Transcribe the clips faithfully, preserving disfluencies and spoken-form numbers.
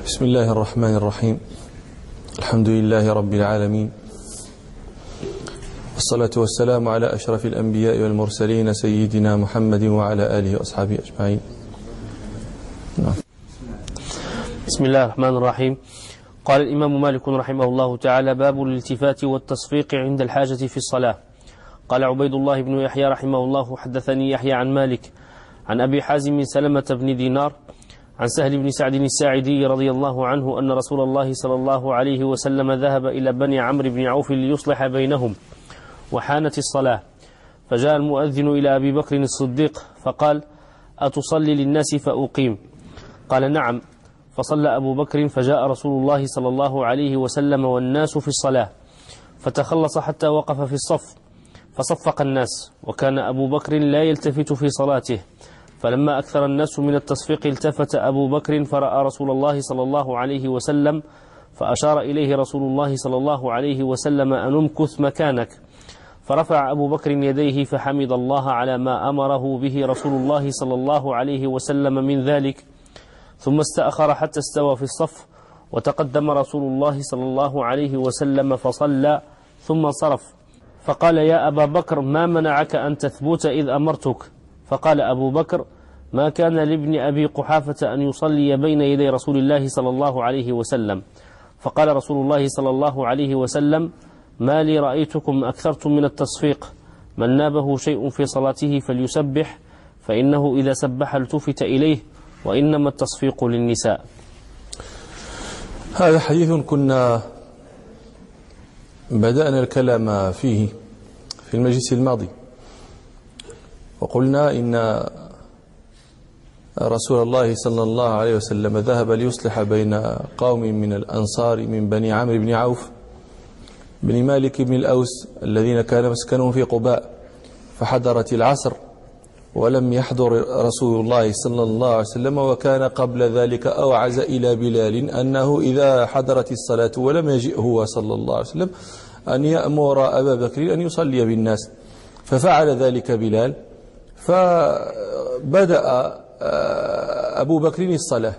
بسم الله الرحمن الرحيم. الحمد لله رب العالمين، والصلاة والسلام على أشرف الأنبياء والمرسلين سيدنا محمد وعلى آله وأصحابه أجمعين. نعم. بسم الله الرحمن الرحيم. قال الإمام مالك رحمه الله تعالى: باب الالتفات والتصفيق عند الحاجة في الصلاة. قال عبيد الله بن يحيى رحمه الله: حدثني يحيى عن مالك عن أبي حازم سلمة بن دينار عن سهل بن سعد الساعدي رضي الله عنه أن رسول الله صلى الله عليه وسلم ذهب إلى بني عمرو بن عوف ليصلح بينهم، وحانت الصلاة، فجاء المؤذن إلى أبي بكر الصديق فقال: أتصلي للناس فأقيم؟ قال: نعم. فصلى أبو بكر، فجاء رسول الله صلى الله عليه وسلم والناس في الصلاة، فتخلص حتى وقف في الصف فصفق الناس، وكان أبو بكر لا يلتفت في صلاته، فلما أكثر الناس من التصفيق التفت أبو بكر فرأى رسول الله صلى الله عليه وسلم، فأشار إليه رسول الله صلى الله عليه وسلم أن امكث مكانك، فرفع أبو بكر يديه فحمد الله على ما أمره به رسول الله صلى الله عليه وسلم من ذلك، ثم استأخر حتى استوى في الصف، وتقدم رسول الله صلى الله عليه وسلم فصلى ثم انصرف، فقال: يا أبا بكر، ما منعك أن تثبت إذ أمرتك؟ فقال أبو بكر: ما كان لابن أبي قحافة أن يصلي بين يدي رسول الله صلى الله عليه وسلم. فقال رسول الله صلى الله عليه وسلم: ما لي رأيتكم أكثرتم من التصفيق، من نابه شيء في صلاته فليسبح، فإنه إذا سبح التفت إليه، وإنما التصفيق للنساء. هذا حديث كنا بدأنا الكلام فيه في المجلس الماضي، وقلنا إن رسول الله صلى الله عليه وسلم ذهب ليصلح بين قوم من الأنصار من بني عمرو بن عوف بن مالك بن الأوس الذين كان مسكنهم في قباء، فحضرت العصر ولم يحضر رسول الله صلى الله عليه وسلم، وكان قبل ذلك أوعز إلى بلال أنه إذا حضرت الصلاة ولم يجئ هو صلى الله عليه وسلم أن يأمر أبا بكر أن يصلي بالناس، ففعل ذلك بلال، فبدأ أبو بكر الصلاة،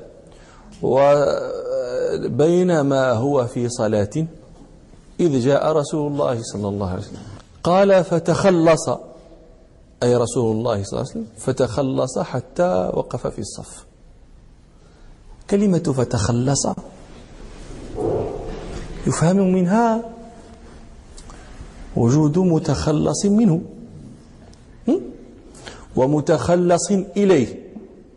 وبينما هو في صلاة إذ جاء رسول الله صلى الله عليه وسلم، قال: فتخلص، أي رسول الله صلى الله عليه وسلم فتخلص حتى وقف في الصف. كلمة فتخلص يفهم منها وجود متخلص منه ومتخلص إليه،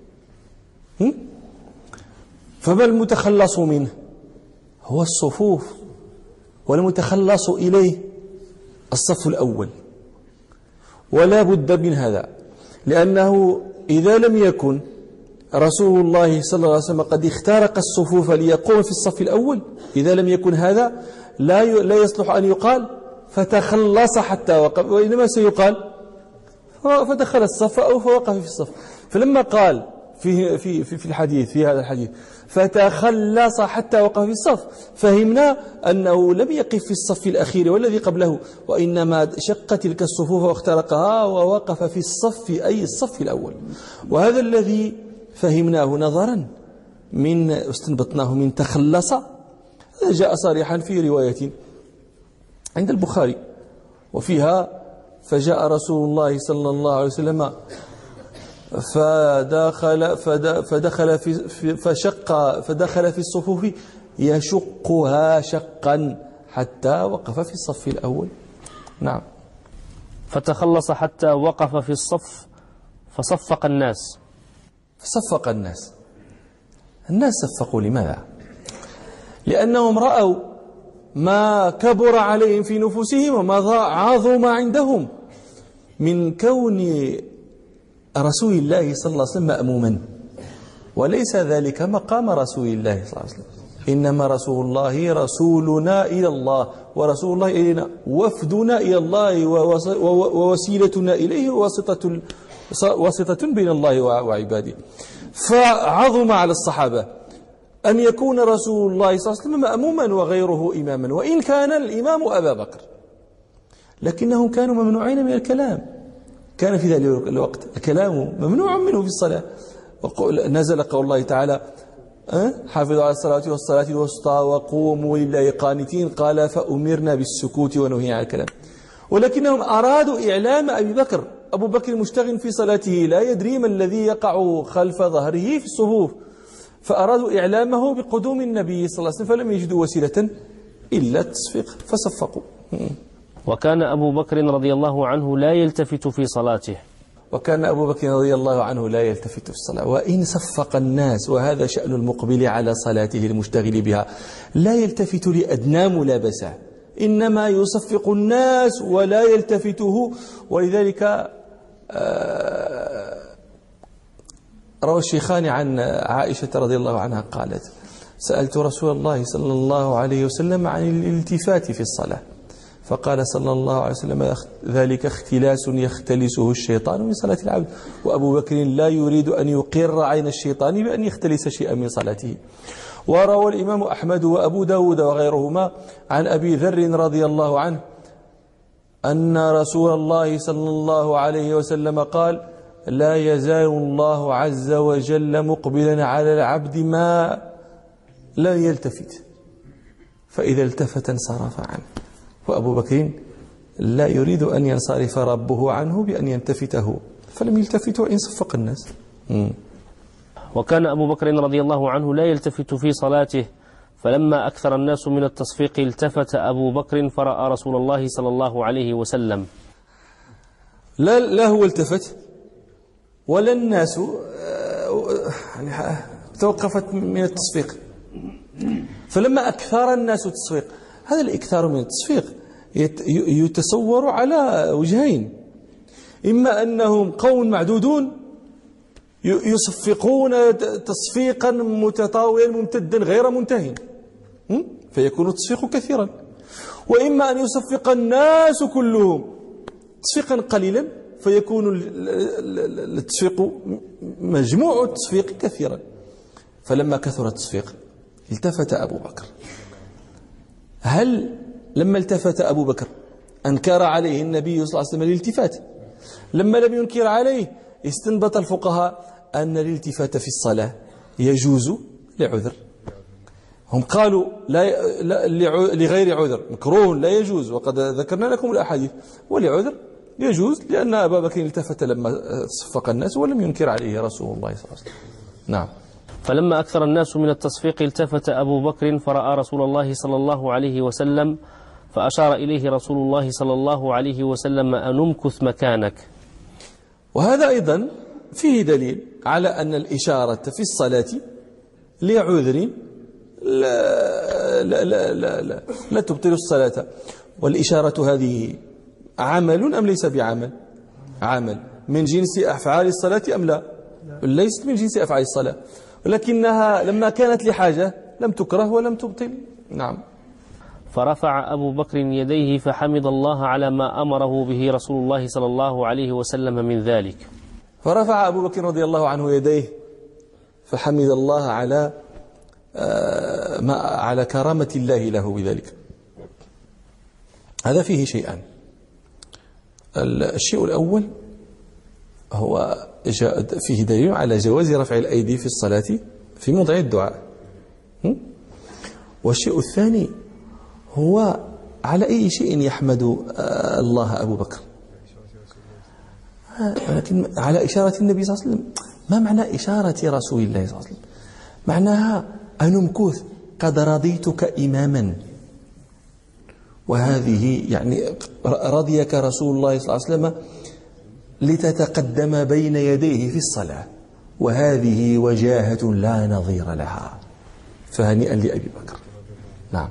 فما المتخلص منه؟ هو الصفوف، والمتخلص إليه الصف الأول، ولا بد من هذا، لأنه إذا لم يكن رسول الله صلى الله عليه وسلم قد اخترق الصفوف ليقوم في الصف الأول، إذا لم يكن هذا لا لا يصلح أن يقال فتخلص حتى وقف، وإنما سيقال فدخل الصف أو فوقف في الصف. فلما قال في في في الحديث في هذا الحديث فتخلص حتى وقف في الصف، فهمنا أنه لم يقف في الصف الأخير والذي قبله، وإنما شق تلك الصفوف واخترقها ووقف في الصف، أي الصف الأول. وهذا الذي فهمناه نظرا من استنبطناه من تخلص، هذا جاء صريحا في رواية عند البخاري، وفيها: فجاء رسول الله صلى الله عليه وسلم فدخل فدخل في فشق فدخل في الصفوف يشقها شقا حتى وقف في الصف الأول. نعم. فتخلص حتى وقف في الصف فصفق الناس. فصفق الناس. الناس صفقوا لماذا؟ لأنهم رأوا ما كبر عليهم في نفوسهم وما عظم عندهم من كون رسول الله صلى الله عليه وسلم مأموما، وليس ذلك مقام رسول الله صلى الله عليه وسلم، إنما رسول الله رسولنا إلى الله، ورسول الله إلينا وفدنا إلى الله، ووسيلتنا إليه، وواسطة واسطة بين الله وعباده. فعظم على الصحابة أن يكون رسول الله صلى الله عليه وسلم مأموما وغيره إماما، وإن كان الإمام أبا بكر، لكنهم كانوا ممنوعين من الكلام، كان في ذلك الوقت الكلام ممنوع منه في الصلاة. نزل قول الله تعالى: أه؟ حافظوا على الصلاة والصلاة الوسطى وقوموا لله قانتين، قال فأمرنا بالسكوت ونهي عن الكلام. ولكنهم أرادوا إعلام أبي بكر. أبو بكر مشتغل في صلاته لا يدري ما الذي يقع خلف ظهره في الصفوف، فأرادوا إعلامه بقدوم النبي صلى الله عليه وسلم، فلم يجدوا وسيلة إلا التصفيق فصفقوا. وكان أبو بكر رضي الله عنه لا يلتفت في صلاته وكان أبو بكر رضي الله عنه لا يلتفت في الصلاة، وإن صفق الناس، وهذا شأن المقبل على صلاته المشتغل بها، لا يلتفت لأدنى ملابسة، إنما يصفق الناس ولا يلتفته. ولذلك روى الشيخان عن عائشة رضي الله عنها قالت: سألت رسول الله صلى الله عليه وسلم عن الالتفات في الصلاة، فقال صلى الله عليه وسلم: ذلك اختلاس يختلسه الشيطان من صلاة العبد. وأبو بكر لا يريد أن يقر عين الشيطان بأن يختلس شيئا من صلاته. وروى الإمام أحمد وأبو داود وغيرهما عن أبي ذر رضي الله عنه أن رسول الله صلى الله عليه وسلم قال: لا يزال الله عز وجل مقبلا على العبد ما لا يلتفت، فإذا التفت انصرف عنه. وأبو بكر لا يريد أن ينصرف ربه عنه بأن ينتفته، فلم يلتفت وإن صفق الناس. م. وكان أبو بكر رضي الله عنه لا يلتفت في صلاته، فلما أكثر الناس من التصفيق التفت أبو بكر فرأى رسول الله صلى الله عليه وسلم. لا, لا هو التفت ولا الناس يعني توقفت من التصفيق. فلما أكثر الناس التصفيق، هذا الإكثار من التصفيق يتصور على وجهين: إما أنهم قوم معدودون يصفقون تصفيقا متطاولا ممتدا غير منتهي فيكون التصفيق كثيرا، وإما أن يصفق الناس كلهم تصفيقا قليلا فيكون التصفيق مجموع التصفيق كثيرا. فلما كثر التصفيق التفت أبو بكر. هل لما التفت أبو بكر أنكر عليه النبي صلى الله عليه وسلم الالتفات؟ لما لم ينكر عليه استنبط الفقهاء أن الالتفات في الصلاة يجوز لعذر. هم قالوا لا, لا لغير عذر مكروه لا يجوز، وقد ذكرنا لكم الأحاديث. ولعذر يجوز، لأن أبا بكر التفت لما صفق الناس ولم ينكر عليه رسول الله صلى الله عليه وسلم. نعم. فلما أكثر الناس من التصفيق التفت أبو بكر فرأى رسول الله صلى الله عليه وسلم، فأشار إليه رسول الله صلى الله عليه وسلم أن امكث مكانك. وهذا أيضا فيه دليل على أن الإشارة في الصلاة لعذر لا, لا, لا, لا, لا, لا تبطل الصلاة. والإشارة هذه عمل أم ليس بعمل؟ عمل من جنس أفعال الصلاة أم لا؟ ليست من جنس أفعال الصلاة، ولكنها لما كانت لحاجة لم تكره ولم تبطل. نعم. فرفع أبو بكر يديه فحمد الله على ما أمره به رسول الله صلى الله عليه وسلم من ذلك. فرفع أبو بكر رضي الله عنه يديه فحمد الله على ما على كرامة الله له بذلك. هذا فيه شيئان. الشيء الأول هو فيه دليل على جواز رفع الأيدي في الصلاة في موضع الدعاء. والشيء الثاني هو على أي شيء يحمد الله أبو بكر، ولكن على إشارة النبي صلى الله عليه وسلم. ما معنى إشارة رسول الله صلى الله عليه وسلم؟ معناها أن امكث قد رضيتك إماما، وهذه يعني رضيك رسول الله صلى الله عليه وسلم لتتقدم بين يديه في الصلاة، وهذه وجاهة لا نظير لها، فهنيئا لأبي بكر. نعم.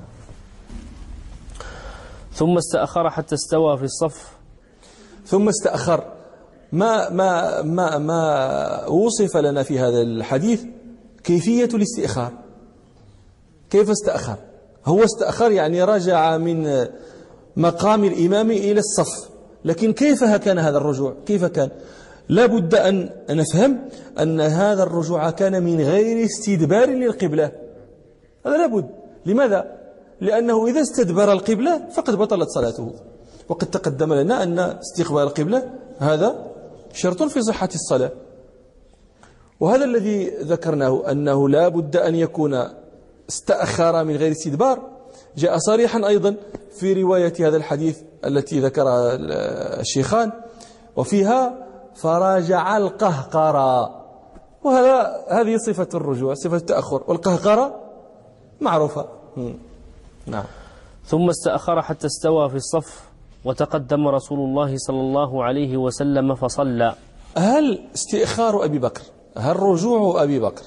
ثم استأخر حتى استوى في الصف. ثم استأخر. ما ما ما ما وصف لنا في هذا الحديث كيفية الاستئخار. كيف استأخر؟ هو استأخر يعني رجع من مقام الإمام إلى الصف، لكن كيف كان هذا الرجوع؟ كيف كان؟ لا بد أن نفهم أن هذا الرجوع كان من غير استدبار للقبلة. هذا لا بد. لماذا؟ لأنه إذا استدبر القبلة فقد بطلت صلاته، وقد تقدم لنا أن استقبال القبلة هذا شرط في صحة الصلاة. وهذا الذي ذكرناه أنه لا بد أن يكون استأخر من غير استدبار جاء صريحا أيضا في رواية هذا الحديث التي ذكرها الشيخان، وفيها فراجع القهقرة، وهذا هذه صفة الرجوع، صفة التأخر، والقهقرة معروفة. نعم. ثم استأخر حتى استوى في الصف وتقدم رسول الله صلى الله عليه وسلم فصلى. هل استئخار أبي بكر، هل رجوع أبي بكر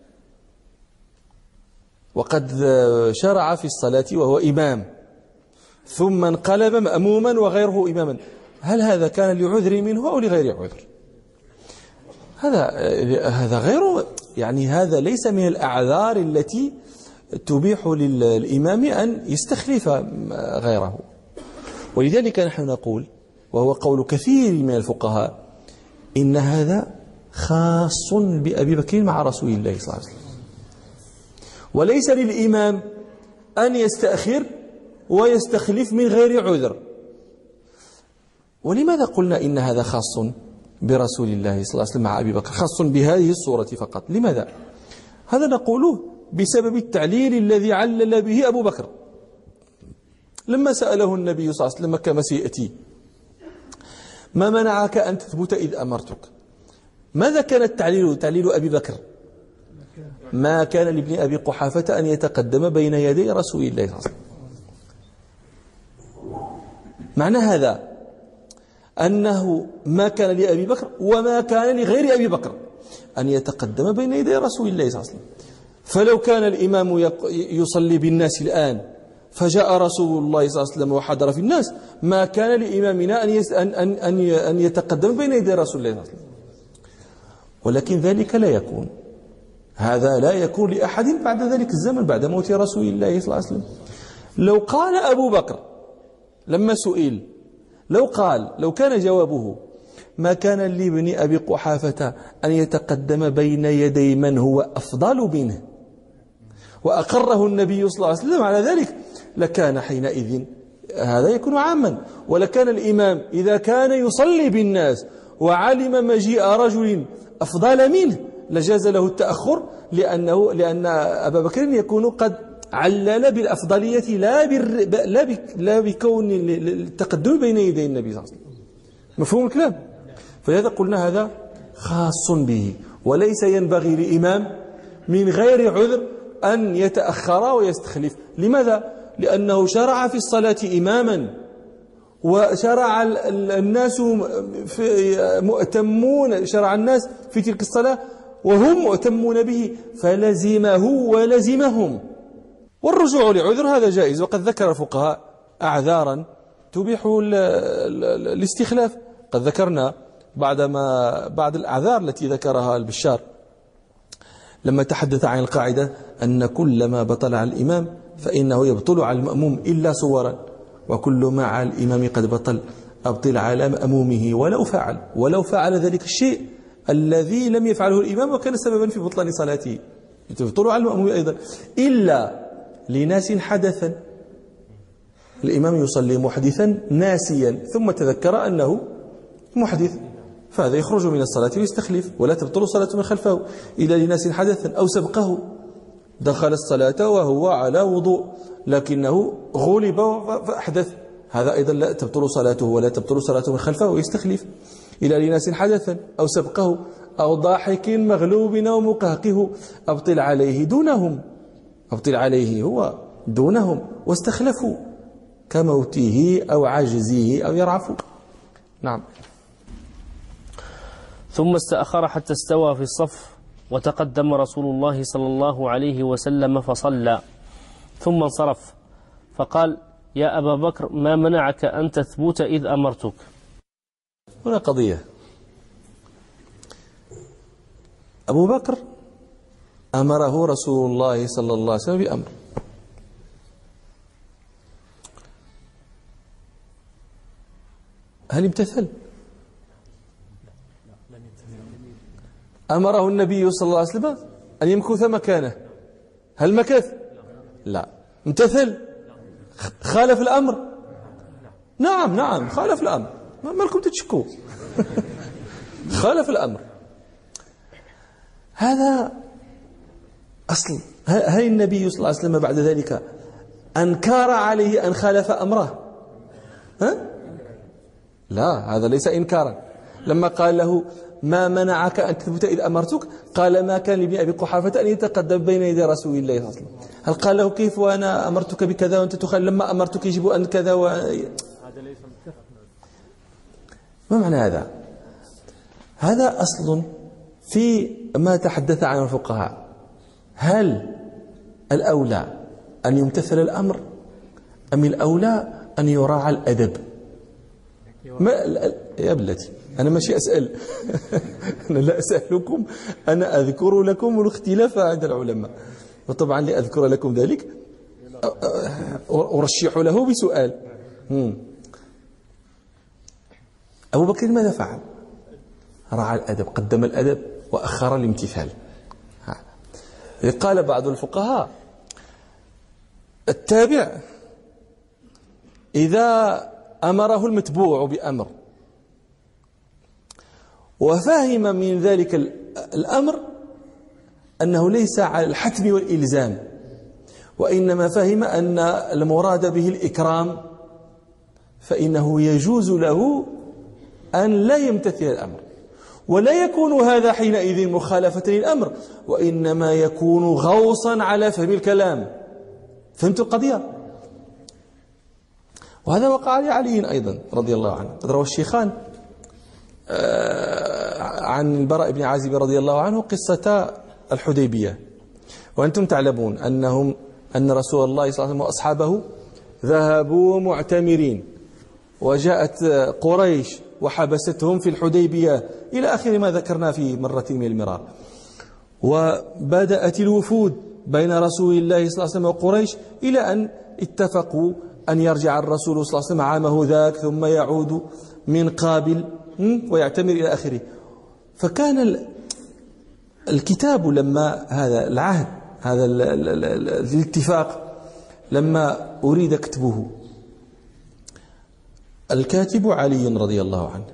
وقد شرع في الصلاة وهو إمام ثم انقلب مأموما وغيره إماما، هل هذا كان لعذر منه أو لغير عذر؟ هذا هذا غير، يعني هذا ليس من الأعذار التي تبيح للإمام أن يستخلف غيره. ولذلك نحن نقول، وهو قول كثير من الفقهاء، إن هذا خاص بأبي بكر مع رسول الله صلى الله عليه وسلم، وليس للإمام أن يستأخر ويستخلف من غير عذر. ولماذا قلنا إن هذا خاص برسول الله صلى الله عليه وسلم مع أبي بكر، خاص بهذه الصورة فقط؟ لماذا؟ هذا نقوله بسبب التعليل الذي علل به أبو بكر لما سأله النبي صلى الله عليه وسلم كما سيأتي: ما منعك أن تثبت إذ أمرتك؟ ماذا كان التعليل؟ تعليل أبي بكر: ما كان لابن أبي قحافة أن يتقدم بين يدي رسول الله صلى الله عليه وسلم. معنى هذا أنه ما كان لأبي بكر وما كان لغير أبي بكر أن يتقدم بين يدي رسول الله صلى الله عليه وسلم. فلو كان الإمام يصلي بالناس الآن فجاء رسول الله صلى الله عليه وسلم وحضر في الناس، ما كان لإمامنا أن أن أن أن يتقدم بين يدي رسول الله صلى الله عليه وسلم. ولكن ذلك لا يكون، هذا لا يكون لأحد بعد ذلك الزمن، بعد موت رسول الله صلى الله عليه وسلم. لو قال أبو بكر لما سئل، لو قال لو كان جوابه: ما كان لابن أبي قحافة أن يتقدم بين يدي من هو أفضل منه، وأقره النبي صلى الله عليه وسلم على ذلك، لكان حينئذ هذا يكون عاما. ولكان الإمام إذا كان يصلي بالناس وعلم مجيء رجل أفضل منه لجاز له التأخر، لأنه لأن أبا بكر يكون قد علل بالأفضلية لا بر لا لا بكون التقدم بين يدي النبي صلى الله عليه وسلم. مفهوم الكلام؟ فلهذا قلنا هذا خاص به، وليس ينبغي لإمام من غير عذر أن يتأخر ويستخلف. لماذا؟ لأنه شرع في الصلاة إماما، وشرع الناس مؤتمون، شرع الناس في تلك الصلاة وهم مؤتمون به، فلزمه ولزمهم. والرجوع لعذر هذا جائز، وقد ذكر الفقهاء أعذارا تبيح الاستخلاف. قد ذكرنا بعد ما بعد الأعذار التي ذكرها البشار لما تحدث عن القاعدة أن كل ما بطل على الإمام فإنه يبطل على المأموم إلا صورا، وكل ما على الإمام قد بطل أبطل على مأمومه ولو فعل ولو فعل ذلك الشيء الذي لم يفعله الإمام وكان سببا في بطلان صلاته، تبطل على المأموم أيضا، إلا لناس حدثا. الإمام يصلي محدثا ناسيا ثم تذكر أنه محدث، فهذا يخرج من الصلاة ويستخلف، ولا تبطل صلاة من خلفه. إلا لناس حدثا أو سبقه، دخل الصلاة وهو على وضوء لكنه غلب فأحدث، هذا أيضا لا تبطل صلاته ولا تبطل صلاته من خلفه ويستخلف. إلى لناس حدثا أو سبقه أو ضاحك مغلوب أو مقهقه أبطل عليه دونهم، أبطل عليه هو دونهم، واستخلفوا كموته أو عجزه أو يرعفوا. نعم. ثم استأخر حتى استوى في الصف وتقدم رسول الله صلى الله عليه وسلم فصلى، ثم انصرف فقال: يا أبا بكر ما منعك أن تثبت إذ أمرتك؟ هنا قضية. أبو بكر أمره رسول الله صلى الله عليه وسلم بأمر، هل امتثل؟ أمره النبي صلى الله عليه وسلم أن يمكث مكانه، هل مكث؟ لا. امتثل؟ خالف الأمر؟ نعم نعم خالف الأمر، ما لكم تتشكوا. خالف الأمر. هذا أصل. هل النبي صلى الله عليه وسلم بعد ذلك أنكر عليه أن خالف أمره؟ ها؟ لا، هذا ليس إنكارا. لما قال له ما منعك أن تثبت إذ أمرتك، قال ما كان لابن أبي قحافة أن يتقدم بين يدي رسول الله صلى الله عليه وسلم. هل قال له كيف وأنا أمرتك بكذا وأنت تخالف؟ لما أمرتك يجب أن كذا و... هذا ليس متفق. ما معنى هذا؟ هذا أصل في ما تحدث عنه الفقهاء. هل الأولى أن يمتثل الأمر أم الأولى أن يراعى الأدب؟ ما يا ابلتي أنا ماشي أسأل أنا لا أسألكم، أنا أذكر لكم الاختلاف عند العلماء، وطبعا لأذكر لكم ذلك أرشح له بسؤال. أبو بكر ماذا فعل؟ راعى الأدب، قدم الأدب وأخر الامتثال. قال بعض الفقهاء التابع إذا أمره المتبوع بأمر وفهم من ذلك الأمر أنه ليس على الحتم والإلزام، وإنما فهم أن المراد به الإكرام، فإنه يجوز له أن لا يمتثل الأمر، ولا يكون هذا حينئذ مخالفة للأمر، وإنما يكون غوصا على فهم الكلام. فهمت القضية؟ وهذا وقع لعلي أيضا رضي الله عنه. قد روى الشيخان عن البراء بن عازب رضي الله عنه قصة الحديبية، وأنتم تعلمون أنهم أن رسول الله صلى الله عليه وسلم وأصحابه ذهبوا معتمرين، وجاءت قريش وحبستهم في الحديبية إلى آخر ما ذكرنا في مرة من المرار. وبدأت الوفود بين رسول الله صلى الله عليه وسلم وقريش إلى أن اتفقوا أن يرجع الرسول صلى الله عليه وسلم عامه ذاك، ثم يعود من قابل ويعتمر إلى آخره. فكان الكتاب لما هذا العهد هذا الاتفاق لما أريد كتبه، الكاتب علي رضي الله عنه،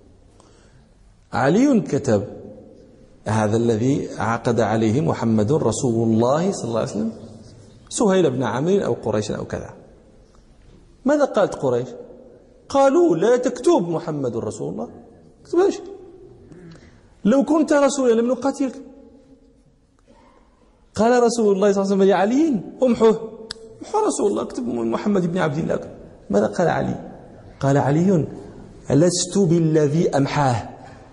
علي كتب هذا الذي عقد عليه محمد رسول الله صلى الله عليه وسلم سهيل بن عمرو أو قريش أو كذا. ماذا قالت قريش؟ قالوا لا تكتب محمد رسول الله، اكتبهاش، لو كنت رسولا لم نقاتلك. قال رسول الله صلى الله عليه وسلم لعلي امحوه، امحو رسول الله، اكتب محمد بن عبد الله. ماذا قال علي؟ قال علي لست بالذي أمحاه.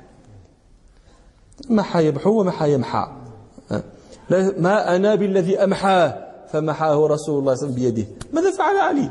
محى يمحو ومحى يمحى، ما أنا بالذي أمحاه فمحاه رسول الله صلى الله عليه وسلم بيده. ماذا فعل علي؟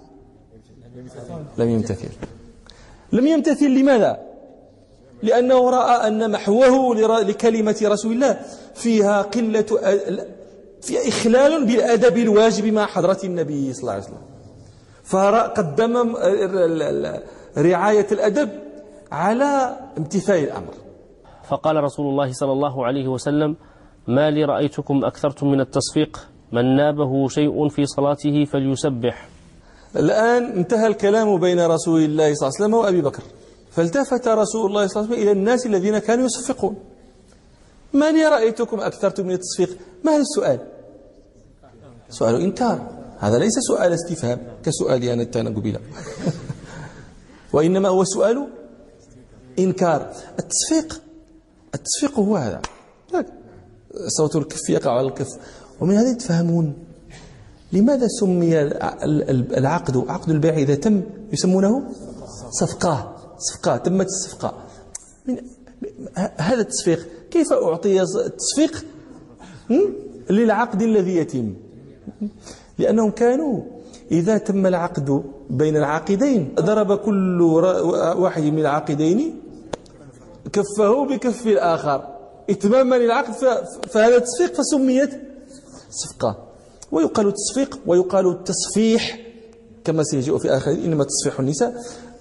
لم يمتثل. لم يمتثل لماذا؟ لأنه رأى أن محوه لكلمة رسول الله فيها قلة، فيها إخلال بالأدب الواجب مع حضرة النبي صلى الله عليه وسلم، فقدم رعاية الأدب على امتثال الأمر. فقال رسول الله صلى الله عليه وسلم ما لي رأيتكم أكثرتم من التصفيق، من نابه شيء في صلاته فليسبح. الآن انتهى الكلام بين رسول الله صلى الله عليه وسلم وأبي بكر، فالتفت رسول الله صلى الله عليه وسلم إلى الناس الذين كانوا يصفقون. ما لي رأيتكم أكثرتم من التصفيق. ما هذا السؤال؟ سؤال إنكار، هذا ليس سؤال استفهام كسؤالي أنا التانا قبيلة وإنما هو سؤال إنكار. التصفيق التصفيق هو هذا، صوت الكف يقع على الكف. ومن هذا تفهمون لماذا سمي العقد عقد البيع إذا تم يسمونه صفقة. صفقة، تمت الصفقة. من هذا التصفيق كيف أعطي التصفيق للعقد الذي يتم؟ لأنهم كانوا إذا تم العقد بين العاقدين ضرب كل واحد من العاقدين كفه بكف الآخر إتماما للعقد، فهذا تصفيق فسميت صفقة. ويقال التصفيق ويقال التصفيح كما سيجيء في آخر، إنما تصفيح النساء،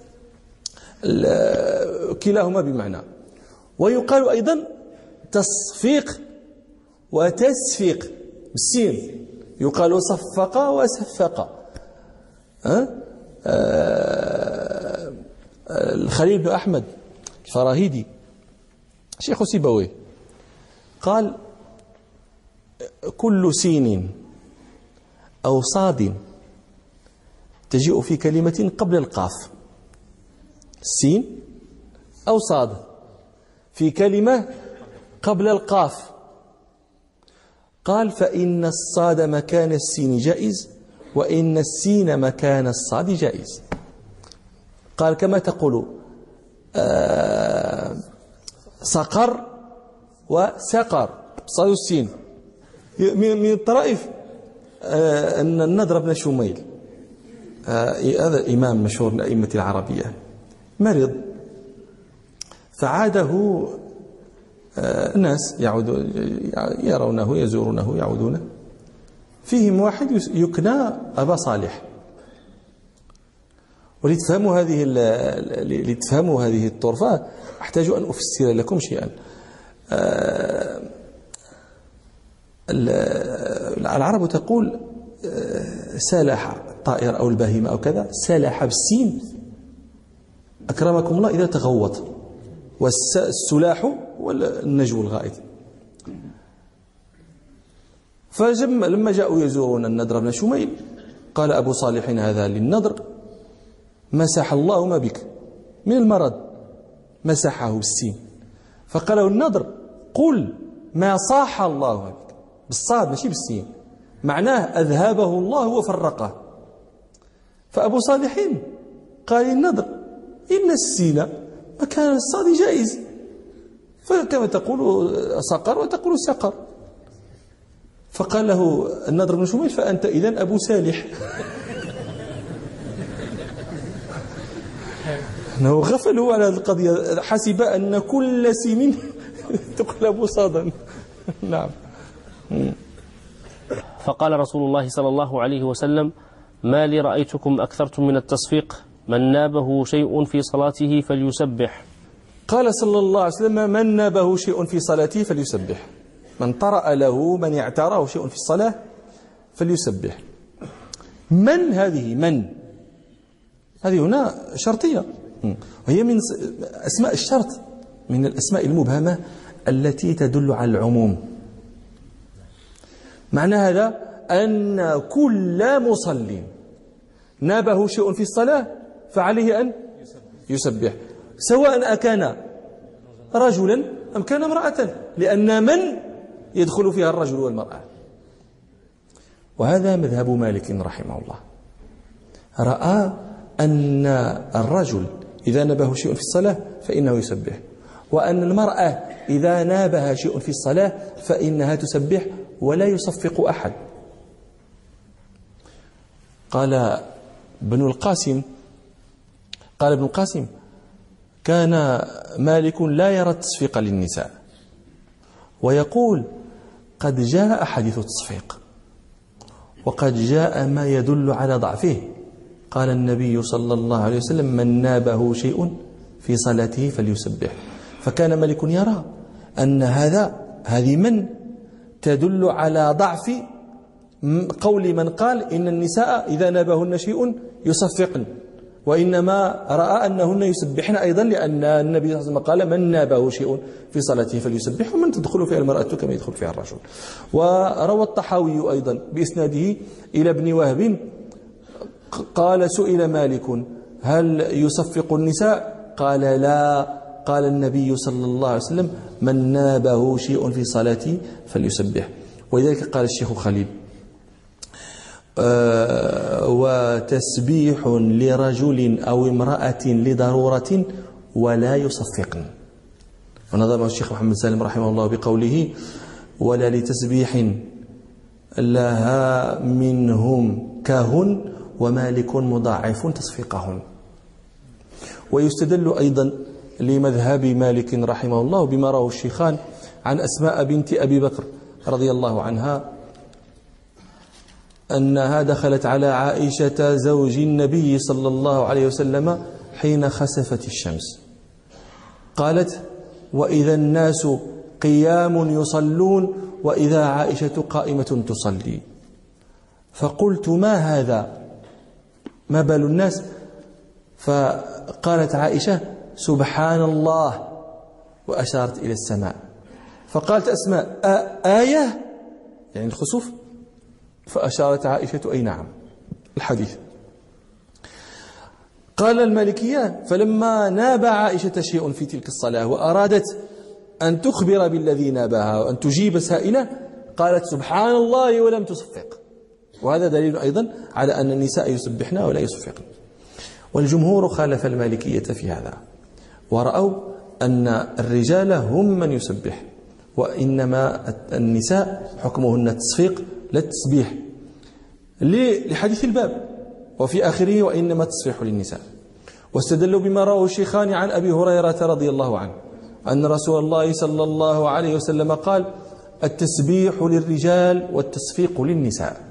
كلاهما بمعنى. ويقال أيضا تصفيق وتسفيق بالسين، يقال صفق وسفق. أه؟ أه الخليل بن أحمد الفراهيدي شيخ سيبويه قال كل سين أو صاد تجيء في كلمة قبل القاف، سين أو صاد في كلمة قبل القاف، قال فإن الصاد مكان السين جائز وإن السين مكان الصاد جائز. قال كما تقول آه سقر وسقر صاد السين. من الطرائف آه أن النضر بن شميل آه هذا إمام مشهور من أئمة العربية مرض، فعاده آه الناس يعود يرونه يزورونه يعودونه، فيهم واحد يكنى أبا صالح. ولتفهموا هذه لتفهموا هذه الطرفة أحتاج أن أفسر لكم شيئا. العرب تقول سالح الطائر أو البهيمة أو كذا، سالح بالسين أكرمكم الله إذا تغوط، والسلاح والنجو الغائط. فلما جاءوا يزورون النضر بن شميل قال أبو صالح هذا للنضر مسح الله ما بك من المرض، مسحه بالسين. فقال له النضر قل ما صاح الله ما بك، بالصاد ماشي بالسين، معناه أذهبه الله وفرقه. فأبو صالح قال للنضر إن السين مكان الصاد جائز، فكما تقول صقر وتقول سقر. فقال له النضر بن شميل فأنت إذن أبو سالح. أنه غفل هو على هذه القضية، حسب أن كل سين تقلب صادا. نعم. فقال رسول الله صلى الله عليه وسلم ما لي رأيتكم أكثرتم من التصفيق، من نابه شيء في صلاته فليسبح. قال صلى الله عليه وسلم من نابه شيء في صلاته فليسبح، من طرأ له من يعتراه شيء في الصلاة فليسبح. من هذه من هذه هنا شرطية، وهي من أسماء الشرط، من الأسماء المبهمة التي تدل على العموم. معنى هذا أن كل مصل نابه شيء في الصلاة فعليه أن يسبح، سواء أكان رجلا أم كان امرأة، لأن من يدخل فيها الرجل والمرأة. وهذا مذهب مالك رحمه الله، رأى أن الرجل إذا نابه شيء في الصلاة فإنه يسبح، وأن المرأة إذا نابها شيء في الصلاة فإنها تسبح ولا يصفق أحد. قال ابن القاسم قال ابن القاسم كان مالك لا يرى التصفيق للنساء، ويقول قد جاء حديث التصفيق وقد جاء ما يدل على ضعفه. قال النبي صلى الله عليه وسلم من نابه شيء في صلاته فليسبح. فكان مالك يرى أن هذا هذه من تدل على ضعف قول من قال إن النساء إذا نابهن شيء يصفقن، وإنما رأى أنهن يسبحن أيضا، لأن النبي صلى الله عليه وسلم قال من نابه شيء في صلاته فليسبح، ومن تدخل فيها المرأة كما يدخل فيها الرجل. وروى الطحاوي أيضا بإسناده إلى ابن وهب قال سئل مالك هل يصفق النساء؟ قال لا. قال النبي صلى الله عليه وسلم من نابه شيء في صلاته فليسبح. ولذلك قال الشيخ خليل أه وتسبيح لرجل أو امرأة لضرورة ولا يصفقن. ونظم الشيخ محمد سالم رحمه الله بقوله ولا لتسبيح لها منهم كهن ومالك مضاعف تصفيقهن. ويستدل أيضا لمذهب مالك رحمه الله بما رواه الشيخان عن أسماء بنت أبي بكر رضي الله عنها أنها دخلت على عائشة زوج النبي صلى الله عليه وسلم حين خسفت الشمس، قالت وإذا الناس قيام يصلون وإذا عائشة قائمة تصلي، فقلت ما هذا، ما بال الناس؟ فقالت عائشة سبحان الله، وأشارت إلى السماء، فقالت أسماء آية يعني الخسوف؟ فأشارت عائشة أي نعم الحديث. قال المالكية فلما ناب عائشة شيء في تلك الصلاة وأرادت أن تخبر بالذي نابها وأن تجيب سائلة قالت سبحان الله ولم تصفق. وهذا دليل أيضا على أن النساء يسبحن ولا يصفقن. والجمهور خالف المالكية في هذا ورأوا أن الرجال هم من يسبح وإنما النساء حكمهن التصفيق لا التسبيح لحديث الباب وفي آخره وإنما التصفيح للنساء. واستدلوا بما رواه الشيخان عن أبي هريرة رضي الله عنه أن رسول الله صلى الله عليه وسلم قال التسبيح للرجال والتصفيق للنساء.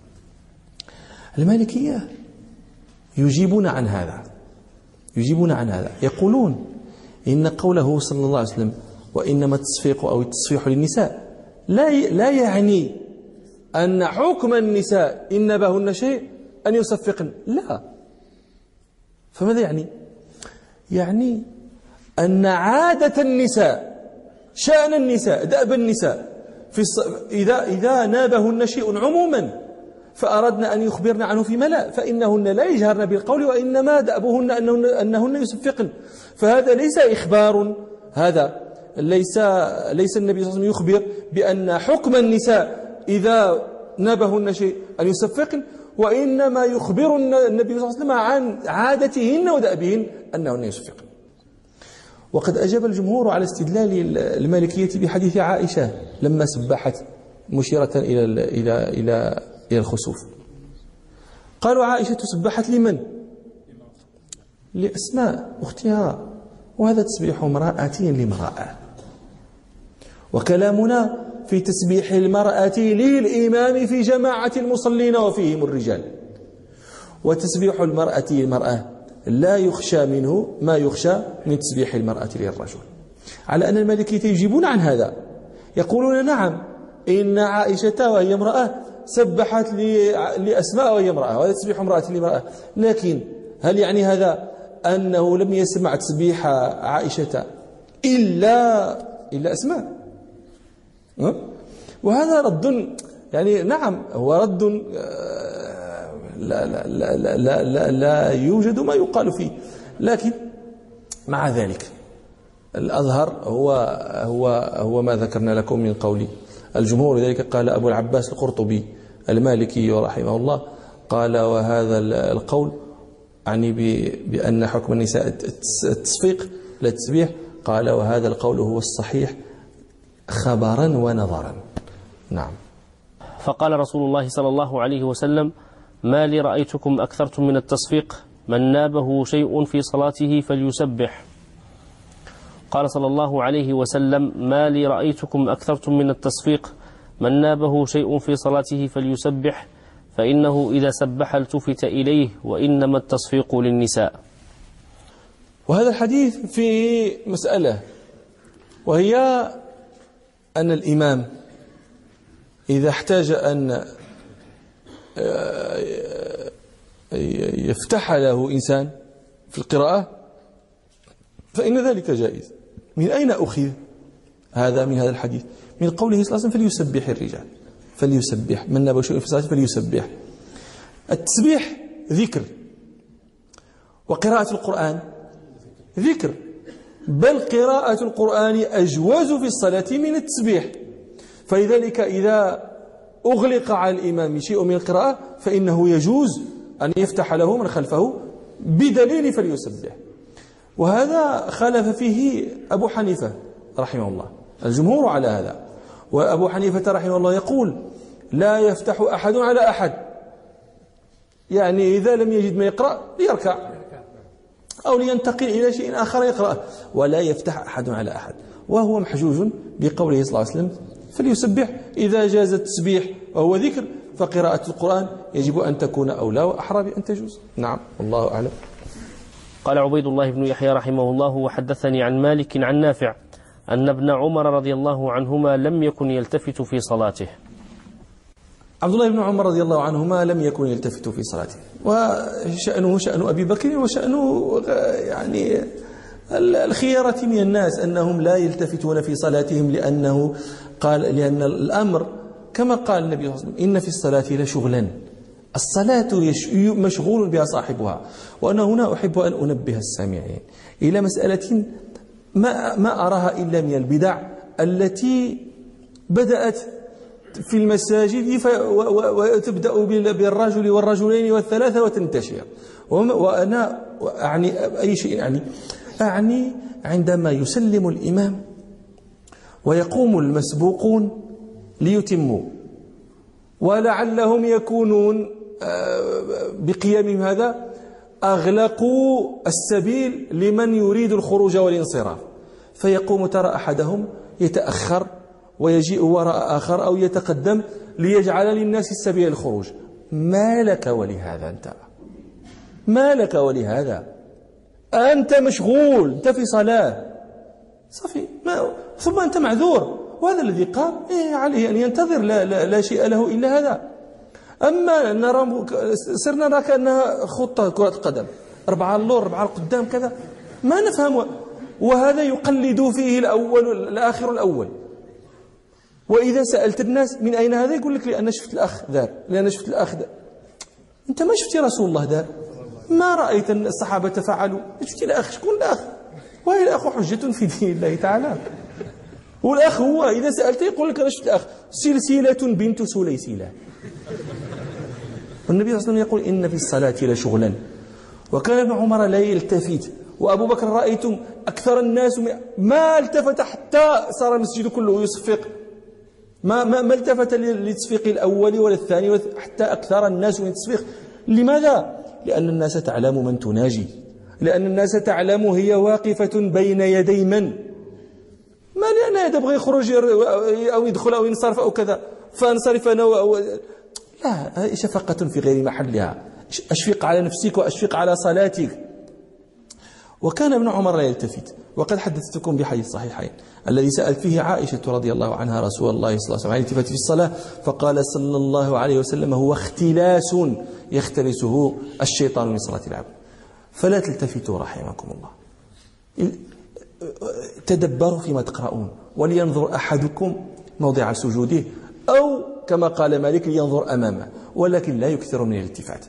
المالكية يجيبون عن هذا يجيبون عن هذا يقولون إن قوله صلى الله عليه وسلم وإنما التصفيق أو التصفيح للنساء لا لا يعني أن حكم النساء إن نبهن شيء أن يصفقن، لا. فماذا يعني؟ يعني أن عادة النساء شأن النساء دأب النساء في الص... إذا إذا نابهن شيء عموما فأردنا أن يخبرن عنه في ملأ فإنهن لا يجهرن بالقول وإنما دأبهن أنهن, أنهن يصفقن. فهذا ليس إخبار، هذا ليس ليس النبي صلى الله عليه وسلم يخبر بأن حكم النساء إذا نابهن شيء أن يصفقن، وإنما يخبر النبي صلى الله عليه وسلم عن عادتهن ودأبهن أنهن يصفقن. وقد أجاب الجمهور على استدلال المالكية بحديث عائشة لما سبحت مشيرة إلى إلى إلى إلى الخسوف. قالوا عائشة سبحت لمن؟ لأسماء أختها، وهذا تسبيح امرأة لامرأة. وكلامنا في تسبيح المرأة للإمام في جماعة المصلين وفيهم الرجال. وتسبيح المرأة للمرأة لا يخشى منه ما يخشى من تسبيح المرأة للرجل، على أن المالكية يجيبون عن هذا، يقولون نعم إن عائشة وهي امرأة سبحت لأسماء وهي امرأة، وهذا تسبيح امرأة لامرأة، لكن هل يعني هذا أنه لم يسمع تسبيح عائشة إلا إلا أسماء؟ وهذا رد، يعني نعم هو رد لا لا لا لا لا, لا, لا يوجد ما يقال فيه، لكن مع ذلك الأظهر هو هو هو ما ذكرنا لكم من قول الجمهور. لذلك قال أبو العباس القرطبي المالكي رحمه الله قال وهذا القول يعني بأن حكم النساء التصفيق لا التسبيح، قال وهذا القول هو الصحيح خبرا ونظرا. نعم. فقال رسول الله صلى الله عليه وسلم ما لي رأيتكم أكثرتم من التصفيق من نابه شيء في صلاته فليسبح. قال صلى الله عليه وسلم ما لي رأيتكم أكثرتم من التصفيق من نابه شيء في صلاته فليسبح فإنه إذا سبح التفت إليه وإنما التصفيق للنساء. وهذا الحديث في مسألة، وهي أن الإمام إذا احتاج أن يفتح له إنسان في القراءة فإن ذلك جائز. من أين أخذ هذا من هذا الحديث؟ من قوله صلى الله عليه وسلم فليسبح الرجال، فليسبح من نابه شيء في صلاته فليسبح. التسبيح ذكر، وقراءة القرآن ذكر، بل قراءة القرآن أجوز في الصلاة من التسبيح. فلذلك إذا أغلق على الإمام شيء من القراءة فإنه يجوز أن يفتح له من خلفه بدليل فليسبح. وهذا خالف فيه أبو حنيفة رحمه الله، الجمهور على هذا. وأبو حنيفة رحمه الله يقول لا يفتح أحد على أحد، يعني إذا لم يجد ما يقرأ ليركع أو لينتقل إلى شيء آخر يقرأ، ولا يفتح أحد على أحد. وهو محجوج بقوله صلى الله عليه وسلم فليسبح. إذا جاز التسبيح وهو ذكر فقراءة القرآن يجب أن تكون أولى وأحرى بأن تجوز. نعم والله أعلم. قال عبيد الله بن يحيى رحمه الله وحدثني عن مالك عن نافع أن ابن عمر رضي الله عنهما لم يكن يلتفت في صلاته. عبد الله بن عمر رضي الله عنهما لم يكن يلتفت في صلاته، وشأنه شأن أبي بكر وشأنه يعني الخيرة من الناس أنهم لا يلتفتون في صلاتهم، لأنه قال لأن الأمر كما قال النبي صلى الله عليه وسلم إن في الصلاة لشغلا، الصلاة مشغول بها صاحبها. وأنا هنا أحب أن أنبه السامعين إلى مسألة ما, ما أراها إلا من البدع التي بدأت في المساجد وتبدأ بالرجل والرجلين والثلاثة وتنتشر. وأنا أعني أي شيء، يعني أعني عندما يسلم الإمام ويقوم المسبوقون ليتموا، ولعلهم يكونون بقيامهم هذا أغلقوا السبيل لمن يريد الخروج والانصراف، فيقوم ترى أحدهم يتأخر ويجيء وراء آخر أو يتقدم ليجعل للناس السبيل الخروج. ما لك ولهذا؟ أنت ما لك ولهذا؟ أنت مشغول، أنت في صلاة صفي ما ثم أنت معذور. وهذا الذي قال إيه عليه أن ينتظر، لا, لا, لا شيء له إلا هذا. أما نرى صرنا نرى كأنها خطة كرة القدم، أربعة اللور أربعة القدام كذا، ما نفهم. وهذا يقلد فيه الأول الآخر الأول. وإذا سألت الناس من أين هذا يقول لك لأن شفت الأخ ذار، لأن شفت الأخ ذار. أنت ما شفت رسول الله ذار، ما رأيت أن الصحابة فعلوا. شفت الأخ، شكون الأخ؟ وهي الأخ حجة في دين الله تعالى. والأخ هو إذا سألت يقول لك أنا شفت الأخ سلسلة بنت سليسلة. والنبي صلى الله عليه وسلم يقول إن في الصلاة لشغلا. وكان ابن عمر لا يلتفت، وأبو بكر رأيتم أكثر الناس ما التفت حتى صار المسجد كله يصفق، ما ما, ما التفت للتصفيق الأول ولا الثاني حتى أكثر الناس من التصفيق. لماذا؟ لأن الناس تعلم من تناجي، لأن الناس تعلم هي واقفة بين يدي من. ما لأن يبغى يخرج أو يدخل أو ينصرف أو كذا فانصرف أنا أو لا، شفقة في غير محلها. أشفق على نفسك وأشفق على صلاتك. وكان ابن عمر لا يلتفت. وقد حدثتكم بحديث الصحيحين الذي سألت فيه عائشة رضي الله عنها رسول الله صلى الله عليه وسلم عن الالتفات في الصلاة، فقال صلى الله عليه وسلم هو اختلاس يختلسه الشيطان من صلاة العبد. فلا تلتفتوا رحمكم الله، تدبروا فيما تقرؤون، ولينظر أحدكم موضع سجوده، أو كما قال مالك لينظر أمامه، ولكن لا يكثر من الالتفات.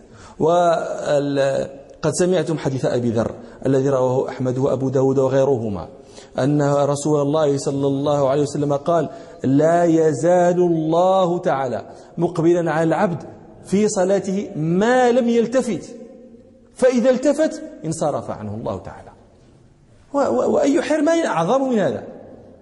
وقد سمعتم حديث أبي ذر الذي رواه أحمد وأبو داود وغيرهما أن رسول الله صلى الله عليه وسلم قال لا يزال الله تعالى مقبلا على العبد في صلاته ما لم يلتفت، فإذا التفت انصرف عنه الله تعالى. وأي حرمان أعظم من هذا؟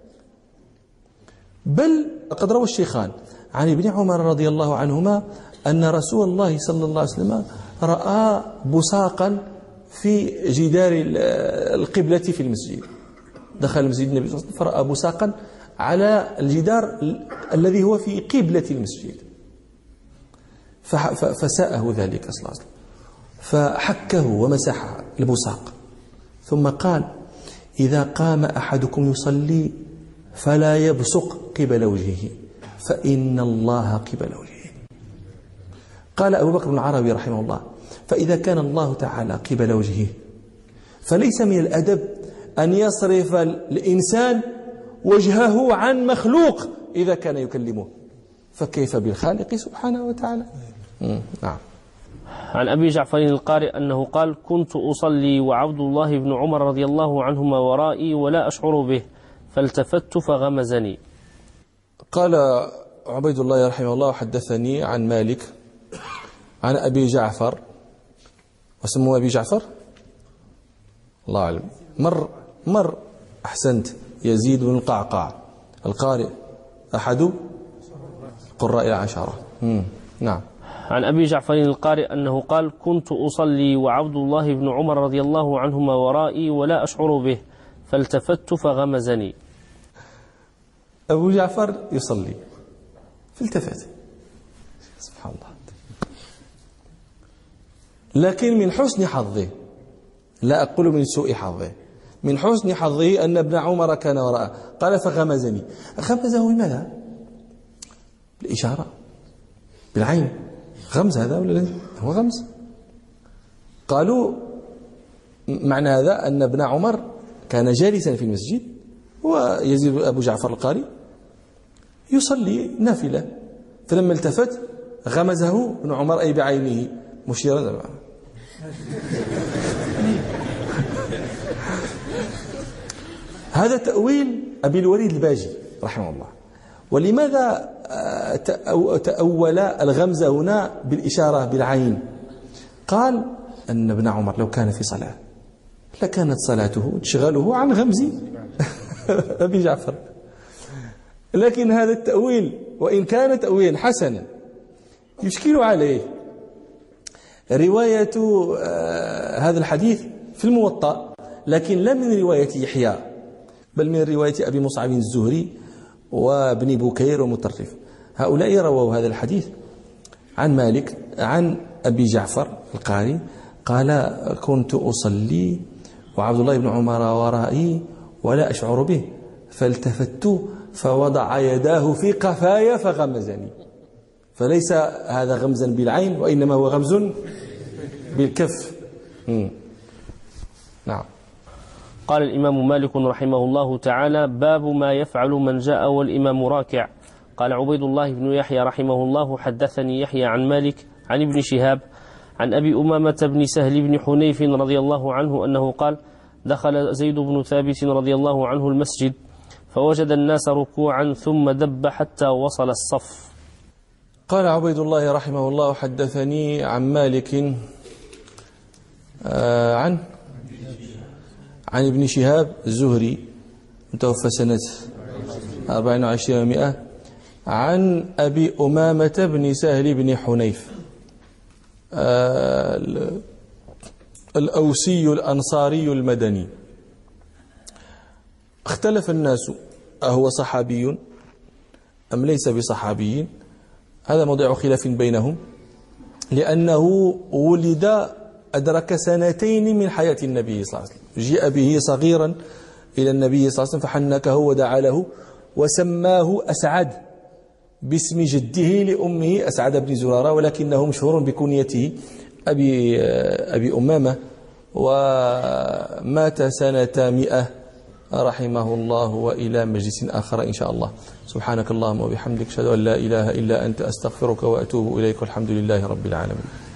بل قد روى الشيخان عن ابن عمر رضي الله عنهما أن رسول الله صلى الله عليه وسلم رأى بصاقا في جدار القبلة في المسجد. دخل المسجد النبي صلى الله عليه وسلم فرأى بصاقا على الجدار الذي هو في قبلة المسجد، فساءه ذلك صلى الله عليه وسلم، فحكه ومسح البصاق، ثم قال إذا قام أحدكم يصلي فلا يبصق قبل وجهه فإن الله قبل وجهه. قال أبو بكر بن العربي رحمه الله فإذا كان الله تعالى قبل وجهه فليس من الأدب أن يصرف الإنسان وجهه عن مخلوق إذا كان يكلمه، فكيف بالخالق سبحانه وتعالى. نعم. عن أبي جعفر القارئ أنه قال كنت أصلي وعبد الله بن عمر رضي الله عنهما ورائي ولا أشعر به فالتفت فغمزني. قال عبيد الله رحمه الله حدثني عن مالك عن أبي جعفر، وسموه أبي جعفر الله أعلم، مر مر أحسنت يزيد بن القعقاع القارئ أحد قراء العشرة. نعم. عن أبي جعفر القارئ أنه قال كنت أصلي وعبد الله بن عمر رضي الله عنهما ورائي ولا أشعر به فالتفت فغمزني. أبو جعفر يصلي فالتفت، سبحان الله. لكن من حسن حظه، لا أقول من سوء حظه، من حسن حظه أن ابن عمر كان وراءه. قال فغمزني. غمزه بماذا؟ بالإشارة، بالعين. غمز هذا ولا لا؟ هو غمز. قالوا معنى هذا أن ابن عمر كان جالسا في المسجد ويزيد أبو جعفر القاري يصلي نافلة، فلما التفت غمزه ابن عمر أي بعينه مشيرا. هذا تأويل أبي الوليد الباجي رحمه الله. ولماذا تأول الغمز هنا بالإشارة بالعين؟ قال أن ابن عمر لو كان في صلاة لكانت صلاته تشغله عن غمز أبي جعفر، لكن هذا التأويل وإن كان تأويلا حسنا يشكل عليه رواية هذا الحديث في الموطأ، لكن لا من رواية يحيى بل من رواية أبي مصعب الزهري وابن بكير ومطرف. هؤلاء رووا هذا الحديث عن مالك عن أبي جعفر القاري قال كنت أصلي وعبد الله بن عمر ورائي ولا أشعر به فالتفت فوضع يداه في قفايا فغمزني. فليس هذا غمزا بالعين وإنما هو غمز بالكف. مم. نعم. قال الإمام مالك رحمه الله تعالى باب ما يفعل من جاء والإمام راكع. قال عبيد الله بن يحيى رحمه الله حدثني يحيى عن مالك عن ابن شهاب عن أبي أمامة بن سهل بن حنيف رضي الله عنه أنه قال دخل زيد بن ثابت رضي الله عنه المسجد فوجد الناس ركوعا ثم دب حتى وصل الصف. قال عبيد الله رحمه الله حدثني عن مالك آه عن عن ابن شهاب الزهري متوفى سنة أربعين وعشرين ومئة عن أبي أمامة بن سهل بن حنيف آه الأوسي الأنصاري المدني. اختلف الناس أهو صحابي أم ليس بصحابي؟ هذا موضع خلاف بينهم، لأنه ولد أدرك سنتين من حياة النبي صلى الله عليه وسلم، جاء به صغيرا إلى النبي صلى الله عليه وسلم فحنكه ودعا له وسماه أسعد باسم جده لأمه أسعد بن زرارة، ولكنه مشهور بكنيته أبي, أبي أمامة، ومات سنة مئة رحمه الله. وإلى مجلس آخر إن شاء الله. سبحانك اللهم وبحمدك أشهد أن لا إله إلا أنت أستغفرك وأتوب إليك والحمد لله رب العالمين.